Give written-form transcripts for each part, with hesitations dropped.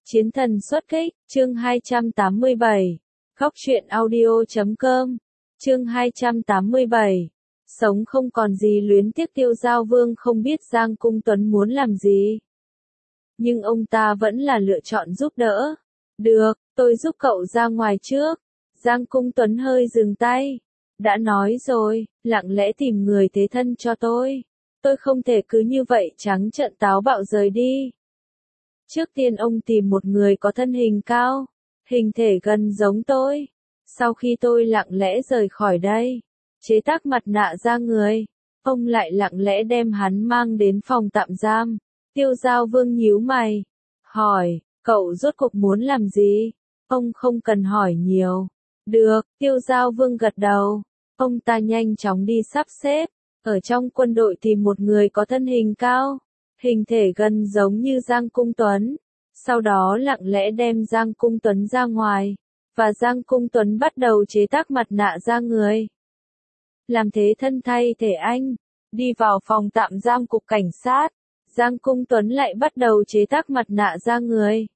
Chiến thần xuất kích, chương 287. Góc truyện audio.com. Chương 287. Sống không còn gì luyến tiếc. Tiêu Giao Vương không biết Giang Cung Tuấn muốn làm gì. Nhưng ông ta vẫn là lựa chọn giúp đỡ. Được, tôi giúp cậu ra ngoài trước. Giang Cung Tuấn hơi dừng tay. Đã nói rồi, lặng lẽ tìm người thế thân cho tôi. Tôi không thể cứ như vậy trắng trợn táo bạo rời đi. Trước tiên ông tìm một người có thân hình cao, hình thể gần giống tôi. Sau khi tôi lặng lẽ rời khỏi đây, chế tác mặt nạ ra người, ông lại lặng lẽ đem hắn mang đến phòng tạm giam. Tiêu Giao Vương nhíu mày, hỏi, cậu rốt cuộc muốn làm gì? Ông không cần hỏi nhiều. Được, Tiêu Giao Vương gật đầu. Ông ta nhanh chóng đi sắp xếp, ở trong quân đội tìm một người có thân hình cao, hình thể gần giống như Giang Cung Tuấn. Sau đó lặng lẽ đem Giang Cung Tuấn ra ngoài, và Giang Cung Tuấn bắt đầu chế tác mặt nạ ra người. Làm thế thân thay thể anh, đi vào phòng tạm giam cục cảnh sát, Giang Cung Tuấn lại bắt đầu chế tác mặt nạ ra người.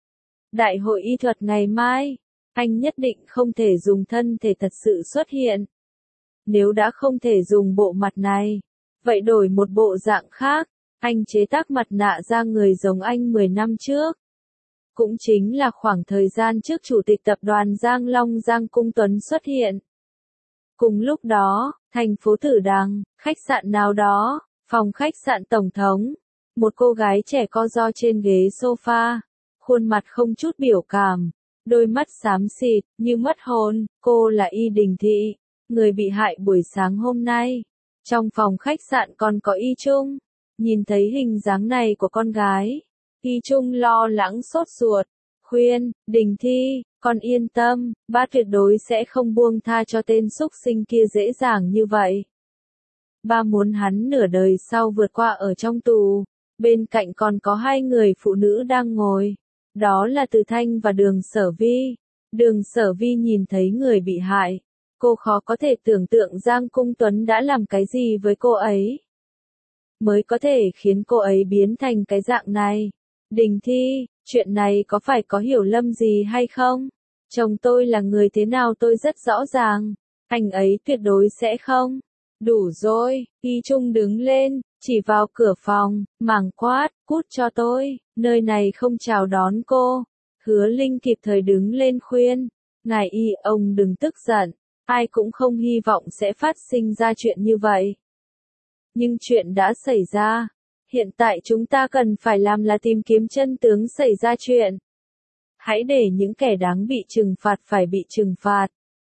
Đại hội y thuật ngày mai, anh nhất định không thể dùng thân thể thật sự xuất hiện. Nếu đã không thể dùng bộ mặt này, vậy đổi một bộ dạng khác. Anh chế tác mặt nạ ra người giống anh 10 năm trước. Cũng chính là khoảng thời gian trước chủ tịch tập đoàn Giang Long Giang Cung Tuấn xuất hiện. Cùng lúc đó, thành phố Tử Đằng, khách sạn nào đó, phòng khách sạn tổng thống. Một cô gái trẻ co ro trên ghế sofa, khuôn mặt không chút biểu cảm, đôi mắt xám xịt, như mất hồn. Cô là Y Đình Thị, người bị hại buổi sáng hôm nay. Trong phòng khách sạn còn có Y Trung. Nhìn thấy hình dáng này của con gái, Y Trung lo lắng sốt ruột, khuyên, Đình Thi, con yên tâm, ba tuyệt đối sẽ không buông tha cho tên xúc sinh kia dễ dàng như vậy. Ba muốn hắn nửa đời sau vượt qua ở trong tù. Bên cạnh còn có hai người phụ nữ đang ngồi, đó là Từ Thanh và Đường Sở Vi. Đường Sở Vi nhìn thấy người bị hại, cô khó có thể tưởng tượng Giang Cung Tuấn đã làm cái gì với cô ấy, mới có thể khiến cô ấy biến thành cái dạng này. Đình Thi, chuyện này có phải có hiểu lầm gì hay không? Chồng tôi là người thế nào tôi rất rõ ràng, anh ấy tuyệt đối sẽ không. Đủ rồi, Y Trung đứng lên, chỉ vào cửa phòng, mảng quát, cút cho tôi, nơi này không chào đón cô. Hứa Linh kịp thời đứng lên khuyên, ngài Y, ông đừng tức giận, ai cũng không hy vọng sẽ phát sinh ra chuyện như vậy. Nhưng chuyện đã xảy ra, hiện tại chúng ta cần phải làm là tìm kiếm chân tướng xảy ra chuyện. Hãy để những kẻ đáng bị trừng phạt phải bị trừng phạt.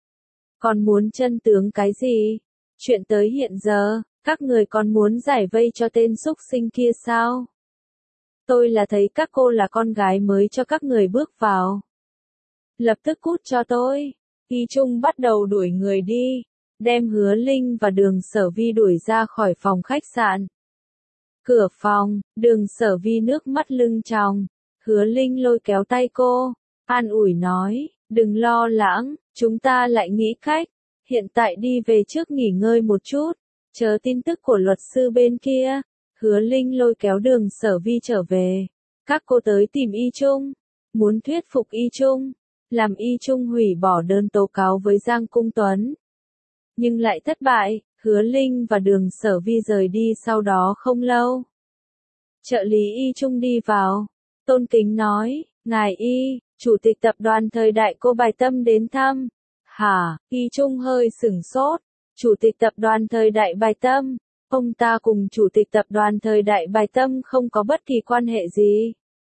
Còn muốn chân tướng cái gì? Chuyện tới hiện giờ, các người còn muốn giải vây cho tên xúc sinh kia sao? Tôi là thấy các cô là con gái mới cho các người bước vào. Lập tức cút cho tôi. Y Trung bắt đầu đuổi người đi, đem Hứa Linh và Đường Sở Vi đuổi ra khỏi phòng khách sạn. Cửa phòng, Đường Sở Vi nước mắt lưng tròng. Hứa Linh lôi kéo tay cô, an ủi nói, đừng lo lắng, chúng ta lại nghĩ cách. Hiện tại đi về trước nghỉ ngơi một chút, chờ tin tức của luật sư bên kia. Hứa Linh lôi kéo Đường Sở Vi trở về. Các cô tới tìm Y Trung, muốn thuyết phục Y Trung, làm Y Trung hủy bỏ đơn tố cáo với Giang Cung Tuấn. Nhưng lại thất bại. Hứa Linh và Đường Sở Vi rời đi sau đó không lâu. Trợ lý Y Trung đi vào, tôn kính nói, ngài Y, chủ tịch tập đoàn Thời Đại cô Bài Tâm đến thăm. Hả? Y Trung hơi sửng sốt. Chủ tịch tập đoàn Thời Đại Bài Tâm? Ông ta cùng chủ tịch tập đoàn Thời Đại Bài Tâm không có bất kỳ quan hệ gì.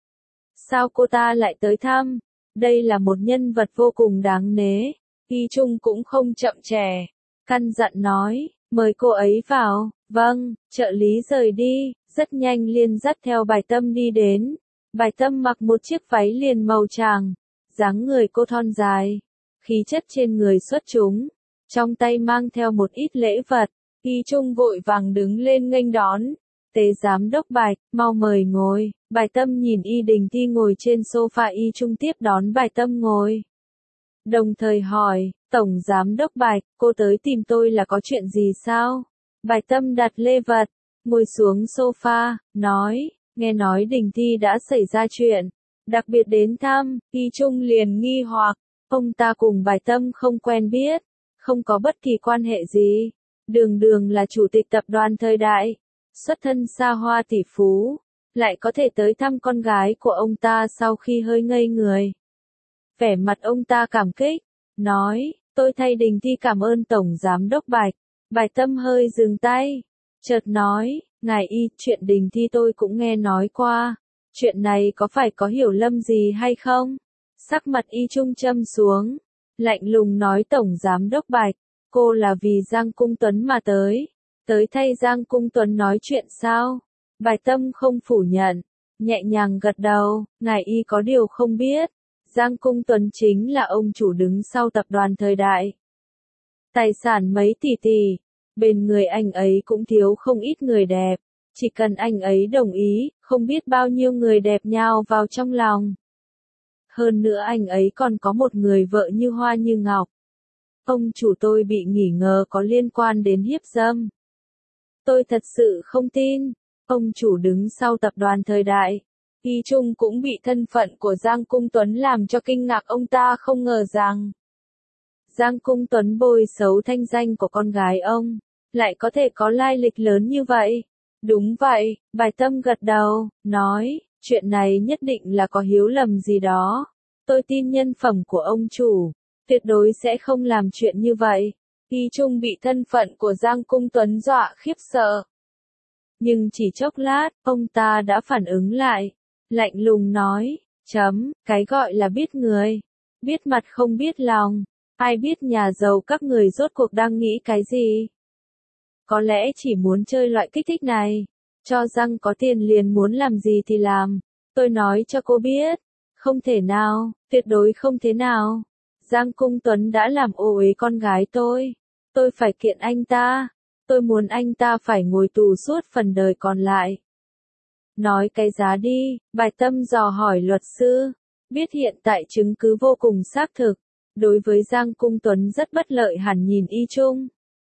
Sao cô ta lại tới thăm? Đây là một nhân vật vô cùng đáng nể. Y Trung cũng không chậm trễ, căn dặn nói, mời cô ấy vào. Vâng, trợ lý rời đi, rất nhanh liền dắt theo Bài Tâm đi đến. Bài Tâm mặc một chiếc váy liền màu tràng, dáng người cô thon dài, khí chất trên người xuất chúng, trong tay mang theo một ít lễ vật. Y Trung vội vàng đứng lên nghênh đón. Tế giám đốc Bạch, mau mời ngồi. Bài Tâm nhìn Y Đình Thi ngồi trên sofa, Y Trung tiếp đón Bài Tâm ngồi. Đồng thời hỏi, Tổng giám đốc Bạch, cô tới tìm tôi là có chuyện gì sao? Bài Tâm đặt lễ vật, ngồi xuống sofa, nói, nghe nói Đình Thi đã xảy ra chuyện. đặc biệt đến thăm, Y Trung liền nghi hoặc, ông ta cùng Bài Tâm không quen biết, không có bất kỳ quan hệ gì, đường đường là chủ tịch tập đoàn thời đại, xuất thân xa hoa tỷ phú, lại có thể tới thăm con gái của ông ta sau khi hơi ngây người. Vẻ mặt ông ta cảm kích, nói, tôi thay Đình Thi cảm ơn Tổng Giám đốc Bạch. Bài Tâm hơi dừng tay, chợt nói, ngài Y, chuyện Đình Thi tôi cũng nghe nói qua, chuyện này có phải có hiểu lầm gì hay không? Sắc mặt Y Trung châm xuống, lạnh lùng nói Tổng Giám đốc Bạch, cô là vì Giang Cung Tuấn mà tới thay Giang Cung Tuấn nói chuyện sao? Bài Tâm không phủ nhận, nhẹ nhàng gật đầu, ngài Y có điều không biết, Giang Cung Tuấn chính là ông chủ đứng sau tập đoàn thời đại. Tài sản mấy tỷ tỷ, bên người anh ấy cũng thiếu không ít người đẹp, chỉ cần anh ấy đồng ý, không biết bao nhiêu người đẹp nhào vào trong lòng. Hơn nữa anh ấy còn có một người vợ như hoa như ngọc. Ông chủ tôi bị nghi ngờ có liên quan đến hiếp dâm. Tôi thật sự không tin, ông chủ đứng sau tập đoàn thời đại. Y Trung cũng bị thân phận của Giang Cung Tuấn làm cho kinh ngạc, ông ta không ngờ rằng Giang Cung Tuấn bôi xấu thanh danh của con gái ông, lại có thể có lai lịch lớn như vậy. Đúng vậy, Bài Tâm gật đầu, nói, chuyện này nhất định là có hiểu lầm gì đó. Tôi tin nhân phẩm của ông chủ, tuyệt đối sẽ không làm chuyện như vậy. Y Trung bị thân phận của Giang Cung Tuấn dọa khiếp sợ. Nhưng chỉ chốc lát, ông ta đã phản ứng lại, lạnh lùng nói, cái gọi là biết người, biết mặt không biết lòng, ai biết nhà giàu các người rốt cuộc đang nghĩ cái gì. Có lẽ chỉ muốn chơi loại kích thích này, cho rằng có tiền liền muốn làm gì thì làm. Tôi nói cho cô biết, không thể nào, tuyệt đối không thế nào. Giang Cung Tuấn đã làm ô uế con gái tôi phải kiện anh ta, tôi muốn anh ta phải ngồi tù suốt phần đời còn lại. Nói cái giá đi, Bài Tâm dò hỏi luật sư, biết hiện tại chứng cứ vô cùng xác thực, đối với Giang Cung Tuấn rất bất lợi hẳn nhìn Y Trung.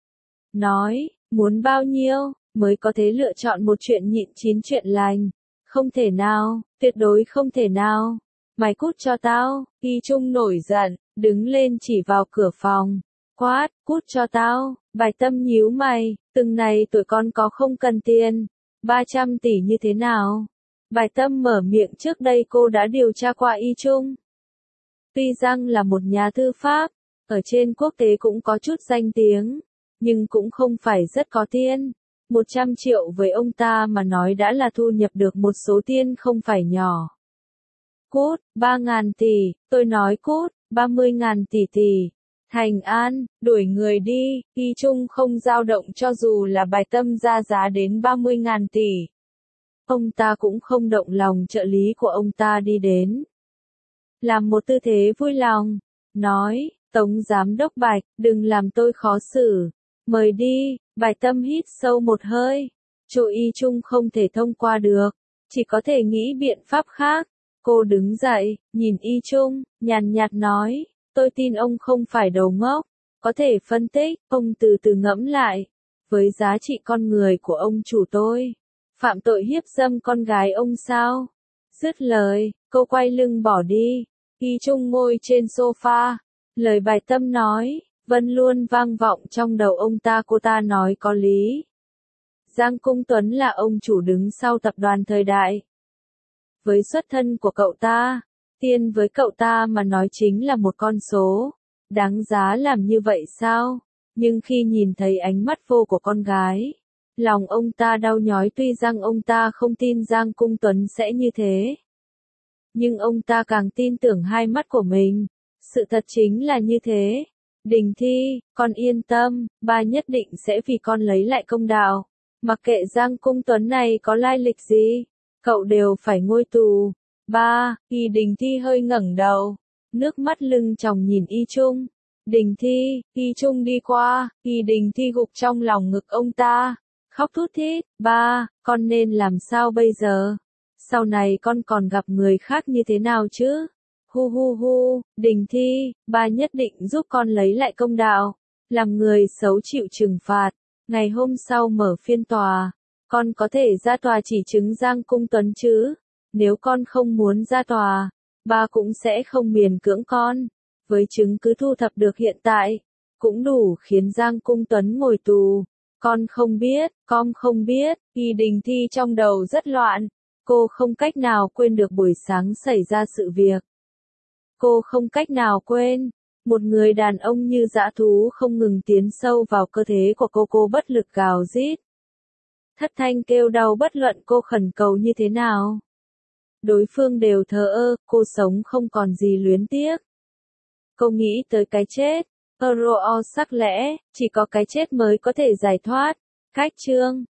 Nói, muốn bao nhiêu, mới có thể lựa chọn một chuyện nhịn 9 chuyện lành. Không thể nào, tuyệt đối không thể nào. Mày cút cho tao, Y Trung nổi giận, đứng lên chỉ vào cửa phòng. Quát, cút cho tao, Bài Tâm nhíu mày, từng này tụi con có không cần tiền. 300 tỷ như thế nào? Bài Tâm mở miệng, trước đây cô đã điều tra qua Y Trung. Tuy rằng là một nhà tư pháp, ở trên quốc tế cũng có chút danh tiếng, nhưng cũng không phải rất có tiền. 100 triệu với ông ta mà nói đã là thu nhập được một số tiền không phải nhỏ. Cút, 3.000 tỷ, tôi nói cút, 30.000 tỷ. Thành An, đuổi người đi, Y Trung không dao động cho dù là Bài Tâm ra giá đến 30.000 tỷ. Ông ta cũng không động lòng trợ lý của ông ta đi đến. Làm một tư thế vui lòng, nói, Tổng Giám đốc Bạch, đừng làm tôi khó xử. Mời đi, Bài Tâm hít sâu một hơi. Chỗ Y Trung không thể thông qua được, chỉ có thể nghĩ biện pháp khác. Cô đứng dậy, nhìn Y Trung, nhàn nhạt nói, tôi tin ông không phải đầu ngốc, có thể phân tích, ông từ từ ngẫm lại. Với giá trị con người của ông chủ tôi, phạm tội hiếp dâm con gái ông sao? Dứt lời, cô quay lưng bỏ đi. Y Trung ngồi trên sofa, lời Bài Tâm nói, vẫn luôn vang vọng trong đầu ông ta, cô ta nói có lý. Giang Cung Tuấn là ông chủ đứng sau tập đoàn thời đại. Với xuất thân của cậu ta, tiền với cậu ta mà nói chính là một con số. Đáng giá làm như vậy sao? Nhưng khi nhìn thấy ánh mắt vô của con gái, lòng ông ta đau nhói, tuy rằng ông ta không tin Giang Cung Tuấn sẽ như thế. Nhưng ông ta càng tin tưởng hai mắt của mình. Sự thật chính là như thế. Đình Thi, con yên tâm, ba nhất định sẽ vì con lấy lại công đạo. Mặc kệ Giang Cung Tuấn này có lai lịch gì, cậu đều phải ngồi tù. Ba, Y Đình Thi hơi ngẩng đầu, nước mắt lưng tròng nhìn Y Trung. Đình Thi, Y Trung đi qua, Y Đình Thi gục trong lòng ngực ông ta, khóc thút thít. Ba, con nên làm sao bây giờ? Sau này con còn gặp người khác như thế nào chứ? Hu hu hu, Đình Thi, ba nhất định giúp con lấy lại công đạo, làm người xấu chịu trừng phạt. Ngày hôm sau mở phiên tòa, con có thể ra tòa chỉ chứng Giang Cung Tuấn chứ? Nếu con không muốn ra tòa, ba cũng sẽ không miễn cưỡng con. Với chứng cứ thu thập được hiện tại, cũng đủ khiến Giang Cung Tuấn ngồi tù. Con không biết, Kỳ Đình Thi trong đầu rất loạn. Cô không cách nào quên được buổi sáng xảy ra sự việc. Cô không cách nào quên. Một người đàn ông như dã thú không ngừng tiến sâu vào cơ thể của cô bất lực gào rít. Thất thanh kêu đau bất luận cô khẩn cầu như thế nào. Đối phương đều thờ ơ, cô sống không còn gì luyến tiếc. Cô nghĩ tới cái chết. Sắc lẽ, chỉ có cái chết mới có thể giải thoát. Khách chương